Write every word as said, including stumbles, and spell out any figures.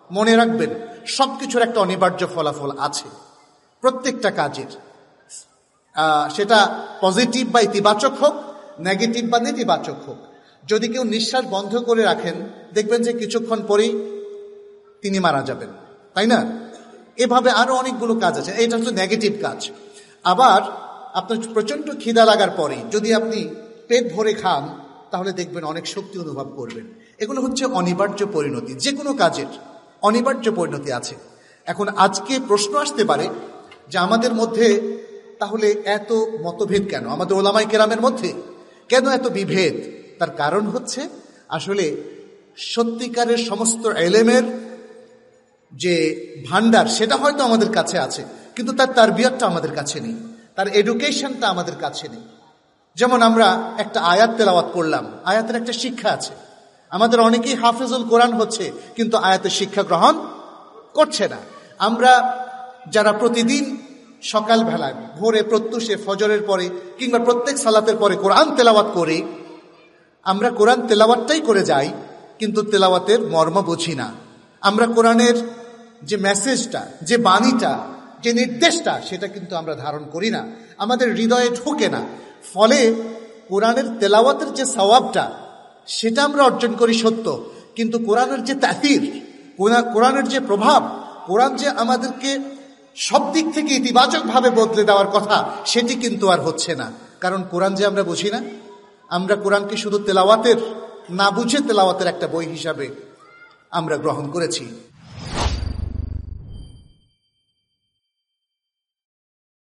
মনে রাখবেন সবকিছুর একটা অনিবার্য ফলাফল আছে প্রত্যেকটা কাজের, সেটা পজিটিভ বা ইতিবাচক হোক, নেগেটিভ বা নেতিবাচক হোক। যদি কেউ নিঃশ্বাস বন্ধ করে রাখেন দেখবেন যে কিছুক্ষণ পরেই তিনি মারা যাবেন, তাই না? এভাবে আরো অনেকগুলো কাজ আছে, এটা হচ্ছে নেগেটিভ কাজ। আবার আপনার প্রচন্ড খিদা লাগার পরে যদি আপনি পেট ভরে খান তাহলে দেখবেন অনেক শক্তি অনুভব করবেন। এগুলো হচ্ছে অনিবার্য পরিণতি, যে কোনো কাজের অনিবার্য পরিণতি আছে। এখন আজকে প্রশ্ন আসতে পারে যে আমাদের মধ্যে তাহলে এত মতভেদ কেন, আমাদের ওলামাই কেরামের মধ্যে কেন এত বিভেদ? তার কারণ হচ্ছে আসলে সত্যিকারের সমস্ত এলেমের যে ভান্ডার সেটা হয়তো আমাদের কাছে আছে, কিন্তু তার তারবিয়তটা আমাদের কাছে নেই, তার এডুকেশনটা আমাদের কাছে নেই। যেমন আমরা একটা আয়াত তেলাওয়াত করলাম, আয়াতের একটা শিক্ষা আছে। আমাদের অনেকেই হাফেজুল কোরআন হচ্ছে কিন্তু আয়াতের শিক্ষা গ্রহণ করছে না। আমরা যারা প্রতিদিন সকালবেলায় ভোরে প্রত্যুষে ফজরের পরে কিংবা প্রত্যেক সালাতের পরে কোরআন তেলাওয়াত করি, আমরা কোরআন তেলাওয়াতটাই করে যাই কিন্তু তেলাওয়াতের মর্ম বুঝি না। আমরা কোরআনের যে মেসেজটা, যে বাণীটা, যে নির্দেশটা সেটা কিন্তু আমরা ধারণ করি না, আমাদের হৃদয়ে ঢোকে না। ফলে কোরআনের তেলাওয়াতের যে সওয়াবটা সেটা আমরা অর্জন করি সত্য, কিন্তু কোরআনের যে তাসির, কোরআনের যে প্রভাব, কোরআন যে আমাদেরকে সব দিক থেকে ইতিবাচকভাবে বদলে দেওয়ার কথা সেটি কিন্তু আর হচ্ছে না। কারণ কোরআন যে আমরা বুঝি না, আমরা কোরআনকে শুধু তেলাওয়াতের না বুঝে তেলাওয়াতের একটা বই হিসাবে আমরা গ্রহণ করেছি।